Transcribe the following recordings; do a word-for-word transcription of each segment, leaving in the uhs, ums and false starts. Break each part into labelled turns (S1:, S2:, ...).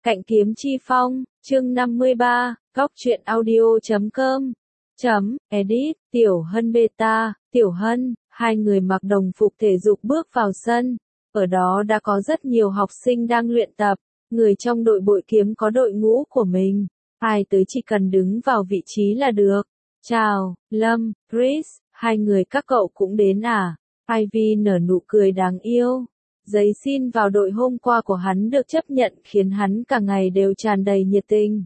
S1: Cạnh kiếm chi phong, chương năm mươi ba, góc truyện audio chấm com, chấm, edit, Tiểu Hân beta, Tiểu Hân, hai người mặc đồng phục thể dục bước vào sân, ở đó đã có rất nhiều học sinh đang luyện tập, người trong đội bội kiếm có đội ngũ của mình, ai tới chỉ cần đứng vào vị trí là được. Chào, Lâm, Chris, hai người các cậu cũng đến à? Ivy nở nụ cười đáng yêu. Giấy xin vào đội hôm qua của hắn được chấp nhận khiến hắn cả ngày đều tràn đầy nhiệt tình.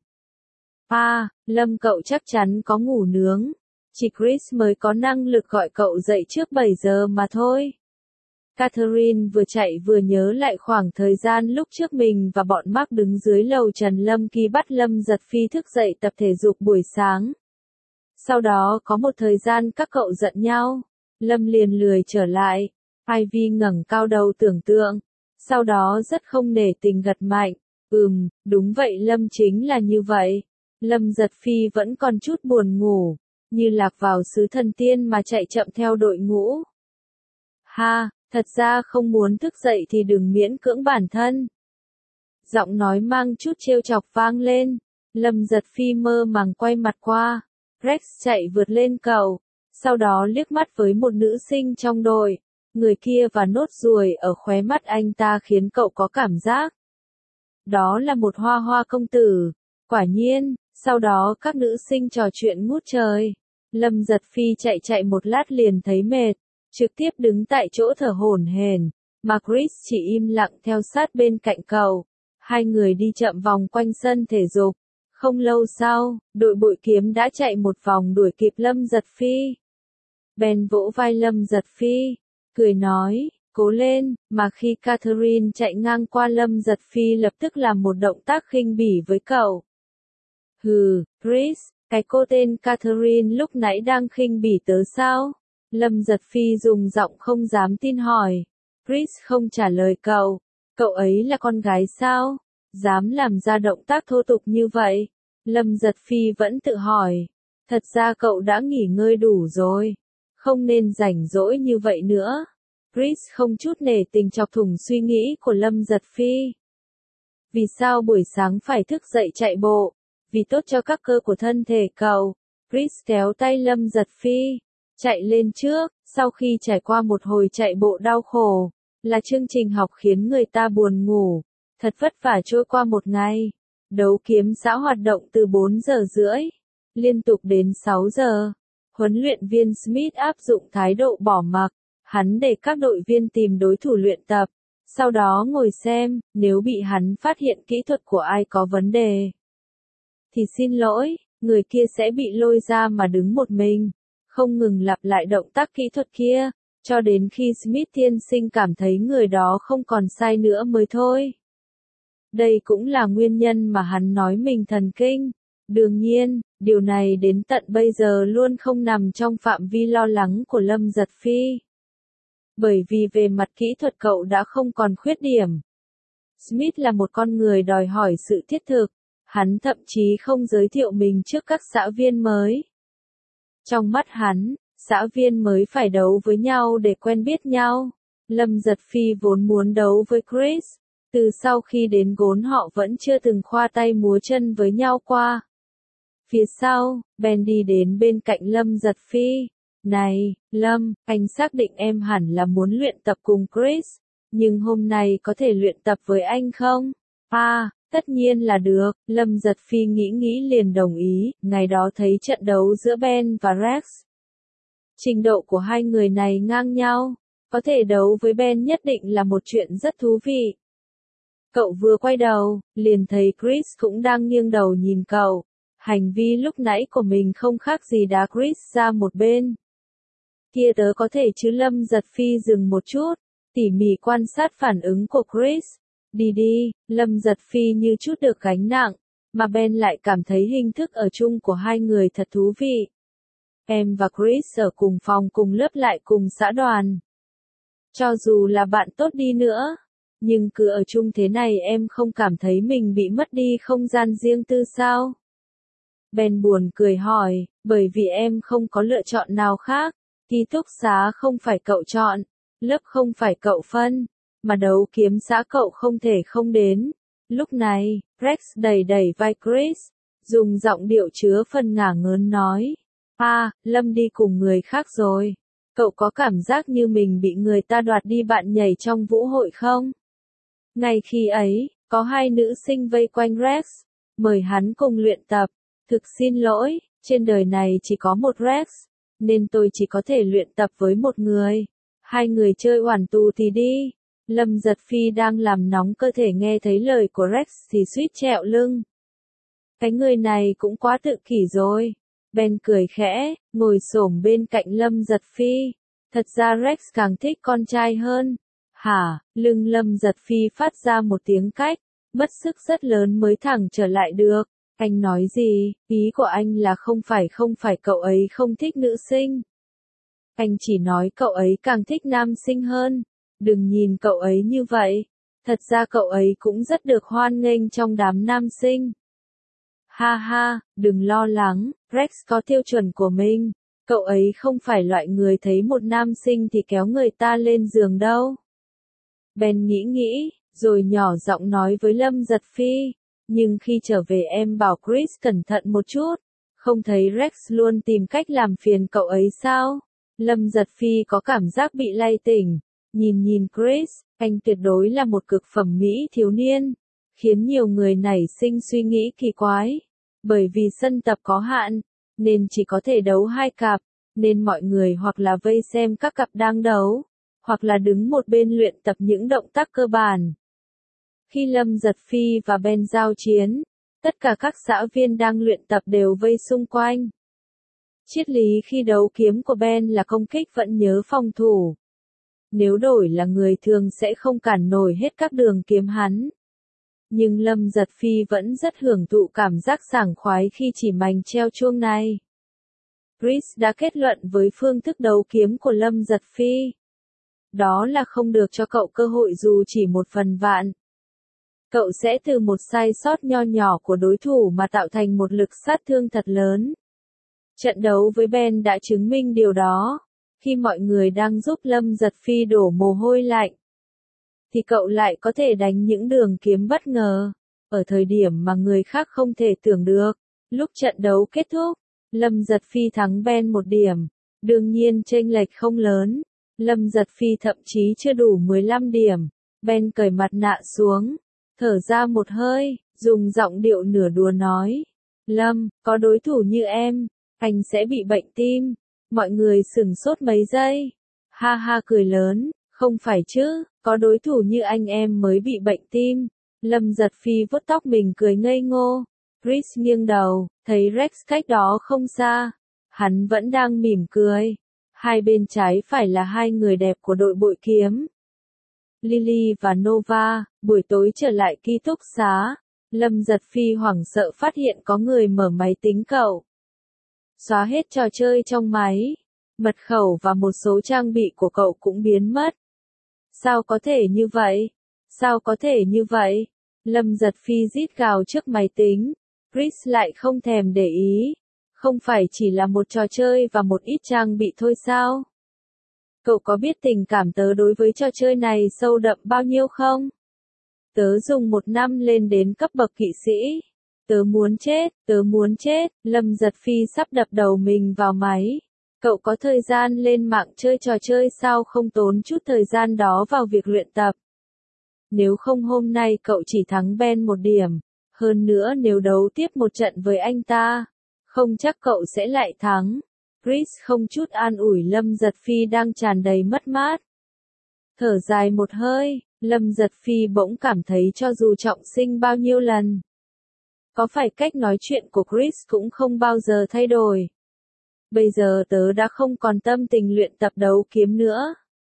S1: À, Lâm cậu chắc chắn có ngủ nướng. Chỉ Chris mới có năng lực gọi cậu dậy trước bảy giờ mà thôi. Catherine vừa chạy vừa nhớ lại khoảng thời gian lúc trước mình và bọn Mark đứng dưới lầu Trần Lâm Kỳ bắt Lâm Giật Phi thức dậy tập thể dục buổi sáng. Sau đó có một thời gian các cậu giận nhau. Lâm liền lười trở lại. Ivy ngẩng cao đầu tưởng tượng, sau đó rất không nể tình gật mạnh, ừm, đúng vậy Lâm chính là như vậy. Lâm Giật Phi vẫn còn chút buồn ngủ, như lạc vào xứ thần tiên mà chạy chậm theo đội ngũ. Ha, thật ra không muốn thức dậy thì đừng miễn cưỡng bản thân. Giọng nói mang chút trêu chọc vang lên, Lâm Giật Phi mơ màng quay mặt qua, Rex chạy vượt lên cầu, sau đó liếc mắt với một nữ sinh trong đội. Người kia và nốt ruồi ở khóe mắt anh ta khiến cậu có cảm giác. Đó là một hoa hoa công tử. Quả nhiên, sau đó các nữ sinh trò chuyện ngút trời. Lâm Giật Phi chạy chạy một lát liền thấy mệt, trực tiếp đứng tại chỗ thở hổn hển, mà Chris chỉ im lặng theo sát bên cạnh cậu. Hai người đi chậm vòng quanh sân thể dục. Không lâu sau, đội bội kiếm đã chạy một vòng đuổi kịp Lâm Giật Phi. Ben vỗ vai Lâm Giật Phi, cười nói, cố lên, mà khi Catherine chạy ngang qua Lâm Giật Phi lập tức làm một động tác khinh bỉ với cậu. Hừ, Chris, cái cô tên Catherine lúc nãy đang khinh bỉ tớ sao? Lâm Giật Phi dùng giọng không dám tin hỏi. Chris không trả lời cậu, cậu ấy là con gái sao? Dám làm ra động tác thô tục như vậy? Lâm Giật Phi vẫn tự hỏi, thật ra cậu đã nghỉ ngơi đủ rồi. Không nên rảnh rỗi như vậy nữa. Chris không chút nể tình chọc thủng suy nghĩ của Lâm Giật Phi. Vì sao buổi sáng phải thức dậy chạy bộ? Vì tốt cho các cơ của thân thể cậu. Chris kéo tay Lâm Giật Phi, chạy lên trước, sau khi trải qua một hồi chạy bộ đau khổ, là chương trình học khiến người ta buồn ngủ. Thật vất vả trôi qua một ngày. Đấu kiếm xã hoạt động từ bốn giờ rưỡi, liên tục đến sáu giờ. Huấn luyện viên Smith áp dụng thái độ bỏ mặc, hắn để các đội viên tìm đối thủ luyện tập, sau đó ngồi xem, nếu bị hắn phát hiện kỹ thuật của ai có vấn đề, thì xin lỗi, người kia sẽ bị lôi ra mà đứng một mình, không ngừng lặp lại động tác kỹ thuật kia, cho đến khi Smith tiên sinh cảm thấy người đó không còn sai nữa mới thôi. Đây cũng là nguyên nhân mà hắn nói mình thần kinh. Đương nhiên, điều này đến tận bây giờ luôn không nằm trong phạm vi lo lắng của Lâm Giật Phi. Bởi vì về mặt kỹ thuật cậu đã không còn khuyết điểm. Smith là một con người đòi hỏi sự thiết thực, hắn thậm chí không giới thiệu mình trước các xã viên mới. Trong mắt hắn, xã viên mới phải đấu với nhau để quen biết nhau. Lâm Giật Phi vốn muốn đấu với Chris, từ sau khi đến Gốn họ vẫn chưa từng khoa tay múa chân với nhau qua. Phía sau, Ben đi đến bên cạnh Lâm Giật Phi. Này, Lâm, anh xác định em hẳn là muốn luyện tập cùng Chris, nhưng hôm nay có thể luyện tập với anh không? À, tất nhiên là được, Lâm Giật Phi nghĩ nghĩ liền đồng ý, ngày đó thấy trận đấu giữa Ben và Rex. Trình độ của hai người này ngang nhau, có thể đấu với Ben nhất định là một chuyện rất thú vị. Cậu vừa quay đầu, liền thấy Chris cũng đang nghiêng đầu nhìn cậu. Hành vi lúc nãy của mình không khác gì đá Chris ra một bên. Kia tớ có thể chứ? Lâm Giật Phi dừng một chút, tỉ mỉ quan sát phản ứng của Chris. Đi đi, Lâm Giật Phi như chút được gánh nặng, mà Ben lại cảm thấy hình thức ở chung của hai người thật thú vị. Em và Chris ở cùng phòng cùng lớp lại cùng xã đoàn. Cho dù là bạn tốt đi nữa, nhưng cứ ở chung thế này em không cảm thấy mình bị mất đi không gian riêng tư sao? Ben buồn cười hỏi, bởi vì em không có lựa chọn nào khác, ký túc xá không phải cậu chọn, lớp không phải cậu phân, mà đấu kiếm xã cậu không thể không đến, Lúc này, Rex đẩy đẩy vai Chris, dùng giọng điệu chứa phần ngả ngớn nói. À, Lâm đi cùng người khác rồi. Cậu có cảm giác như mình bị người ta đoạt đi bạn nhảy trong vũ hội không? Ngay khi ấy, có hai nữ sinh vây quanh Rex, mời hắn cùng luyện tập. Thực xin lỗi, trên đời này chỉ có một Rex, nên tôi chỉ có thể luyện tập với một người. Hai người chơi oản tù thì đi. Lâm Giật Phi đang làm nóng cơ thể nghe thấy lời của Rex thì suýt trẹo lưng. Cái người này cũng quá tự kỷ rồi. Ben cười khẽ, ngồi xổm bên cạnh Lâm Giật Phi. Thật ra Rex càng thích con trai hơn. Hả, lưng Lâm Giật Phi phát ra một tiếng cách, mất sức rất lớn mới thẳng trở lại được. Anh nói gì, ý của anh là không phải không phải cậu ấy không thích nữ sinh. Anh chỉ nói cậu ấy càng thích nam sinh hơn. Đừng nhìn cậu ấy như vậy. Thật ra cậu ấy cũng rất được hoan nghênh trong đám nam sinh. Ha ha, đừng lo lắng, Rex có tiêu chuẩn của mình. Cậu ấy không phải loại người thấy một nam sinh thì kéo người ta lên giường đâu. Ben nghĩ nghĩ, rồi nhỏ giọng nói với Lâm Giật Phi. Nhưng khi trở về em bảo Chris cẩn thận một chút. Không thấy Rex luôn tìm cách làm phiền cậu ấy sao? Lâm Giật Phi có cảm giác bị lay tỉnh. Nhìn nhìn Chris, anh tuyệt đối là một cực phẩm mỹ thiếu niên. Khiến nhiều người nảy sinh suy nghĩ kỳ quái. Bởi vì sân tập có hạn, nên chỉ có thể đấu hai cặp. Nên mọi người hoặc là vây xem các cặp đang đấu, hoặc là đứng một bên luyện tập những động tác cơ bản. Khi Lâm Giật Phi và Ben giao chiến, tất cả các xã viên đang luyện tập đều vây xung quanh. Triết lý khi đấu kiếm của Ben là công kích vẫn nhớ phòng thủ. Nếu đổi là người thường sẽ không cản nổi hết các đường kiếm hắn. Nhưng Lâm Giật Phi vẫn rất hưởng thụ cảm giác sảng khoái khi chỉ mảnh treo chuông này. Chris đã kết luận với phương thức đấu kiếm của Lâm Giật Phi. Đó là không được cho cậu cơ hội dù chỉ một phần vạn. Cậu sẽ từ một sai sót nho nhỏ của đối thủ mà tạo thành một lực sát thương thật lớn. Trận đấu với Ben đã chứng minh điều đó. Khi mọi người đang giúp Lâm Giật Phi đổ mồ hôi lạnh, thì cậu lại có thể đánh những đường kiếm bất ngờ, ở thời điểm mà người khác không thể tưởng được. Lúc trận đấu kết thúc, Lâm Giật Phi thắng Ben một điểm. Đương nhiên chênh lệch không lớn. Lâm Giật Phi thậm chí chưa đủ mười lăm điểm. Ben cởi mặt nạ xuống, thở ra một hơi, dùng giọng điệu nửa đùa nói. Lâm, có đối thủ như em, anh sẽ bị bệnh tim. Mọi người sửng sốt mấy giây. Ha ha cười lớn, không phải chứ, có đối thủ như anh em mới bị bệnh tim. Lâm Giật Phi vuốt tóc mình cười ngây ngô. Chris nghiêng đầu, thấy Rex cách đó không xa. Hắn vẫn đang mỉm cười. Hai bên trái phải là hai người đẹp của đội bội kiếm. Lily và Nova, buổi tối trở lại ký túc xá. Lâm Giật Phi hoảng sợ phát hiện có người mở máy tính cậu. Xóa hết trò chơi trong máy. Mật khẩu và một số trang bị của cậu cũng biến mất. Sao có thể như vậy? Sao có thể như vậy? Lâm Giật Phi rít gào trước máy tính. Chris lại không thèm để ý. Không phải chỉ là một trò chơi và một ít trang bị thôi sao? Cậu có biết tình cảm tớ đối với trò chơi này sâu đậm bao nhiêu không? Tớ dùng một năm lên đến cấp bậc kỵ sĩ. Tớ muốn chết, tớ muốn chết. Lâm Giật Phi sắp đập đầu mình vào máy. Cậu có thời gian lên mạng chơi trò chơi sao không tốn chút thời gian đó vào việc luyện tập? Nếu không hôm nay cậu chỉ thắng Ben một điểm. Hơn nữa nếu đấu tiếp một trận với anh ta, không chắc cậu sẽ lại thắng. Chris không chút an ủi Lâm Giật Phi đang tràn đầy mất mát. Thở dài một hơi, Lâm Giật Phi bỗng cảm thấy cho dù trọng sinh bao nhiêu lần, có phải cách nói chuyện của Chris cũng không bao giờ thay đổi. Bây giờ tớ đã không còn tâm tình luyện tập đấu kiếm nữa.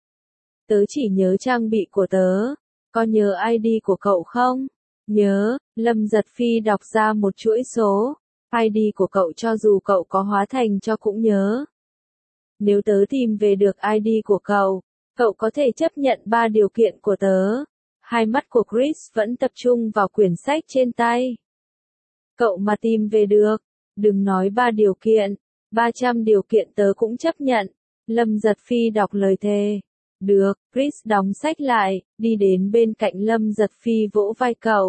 S1: Tớ chỉ nhớ trang bị của tớ. Có nhớ i đê của cậu không? Nhớ, Lâm Giật Phi đọc ra một chuỗi số. i đê của cậu cho dù cậu có hóa thành cho cũng nhớ. Nếu tớ tìm về được i đê của cậu, cậu có thể chấp nhận ba điều kiện của tớ. Hai mắt của Chris vẫn tập trung vào quyển sách trên tay. Cậu mà tìm về được, đừng nói ba điều kiện, ba trăm điều kiện tớ cũng chấp nhận. Lâm Giật Phi đọc lời thề. Được, Chris đóng sách lại, đi đến bên cạnh Lâm Giật Phi vỗ vai cậu.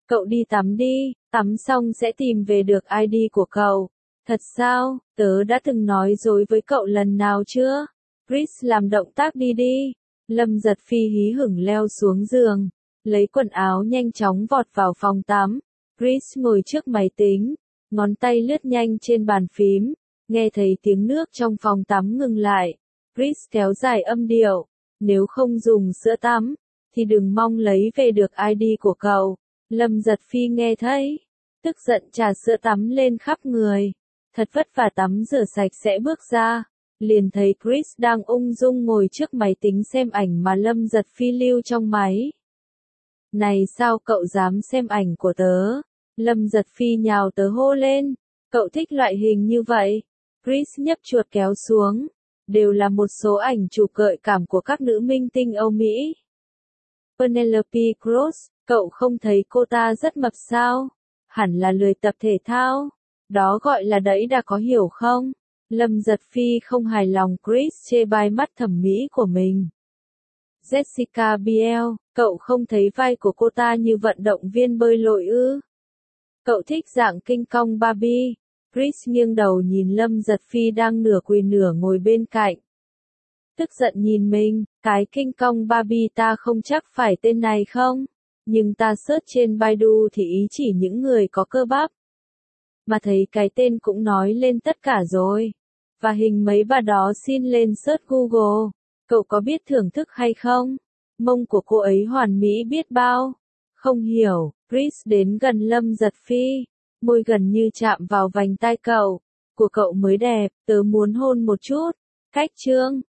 S1: Cậu đi tắm đi, tắm xong sẽ tìm về được i đê của cậu. Thật sao, tớ đã từng nói dối với cậu lần nào chưa? Chris làm động tác đi đi. Lâm Giật Phi hí hửng leo xuống giường, lấy quần áo nhanh chóng vọt vào phòng tắm. Chris ngồi trước máy tính, ngón tay lướt nhanh trên bàn phím, nghe thấy tiếng nước trong phòng tắm ngừng lại. Chris kéo dài âm điệu, nếu không dùng sữa tắm, thì đừng mong lấy về được i đê của cậu. Lâm Giật Phi nghe thấy, tức giận trà sữa tắm lên khắp người. Thật vất vả tắm rửa sạch sẽ bước ra, liền thấy Chris đang ung dung ngồi trước máy tính xem ảnh mà Lâm Giật Phi lưu trong máy. Này sao cậu dám xem ảnh của tớ? Lâm Giật Phi nhào tớ hô lên, cậu thích loại hình như vậy. Chris nhấp chuột kéo xuống, đều là một số ảnh chụp gợi cảm của các nữ minh tinh Âu Mỹ. Penelope Cruz, cậu không thấy cô ta rất mập sao? Hẳn là lười tập thể thao. Đó gọi là đẫy đà có hiểu không? Lâm Giật Phi không hài lòng Chris chê bai mắt thẩm mỹ của mình. Jessica Biel, cậu không thấy vai của cô ta như vận động viên bơi lội ư? Cậu thích dạng kinh cong Barbie. Chris nghiêng đầu nhìn Lâm Giật Phi đang nửa quỳ nửa ngồi bên cạnh. Tức giận nhìn mình, cái kinh cong Barbie ta không chắc phải tên này không? Nhưng ta search trên Baidu thì ý chỉ những người có cơ bắp. Mà thấy cái tên cũng nói lên tất cả rồi. Và hình mấy bà đó xin lên search Google. Cậu có biết thưởng thức hay không? Mông của cô ấy hoàn mỹ biết bao. Không hiểu, Chris đến gần Lâm Giật Phi. Môi gần như chạm vào vành tai cậu. Của cậu mới đẹp, tớ muốn hôn một chút. Cách trương.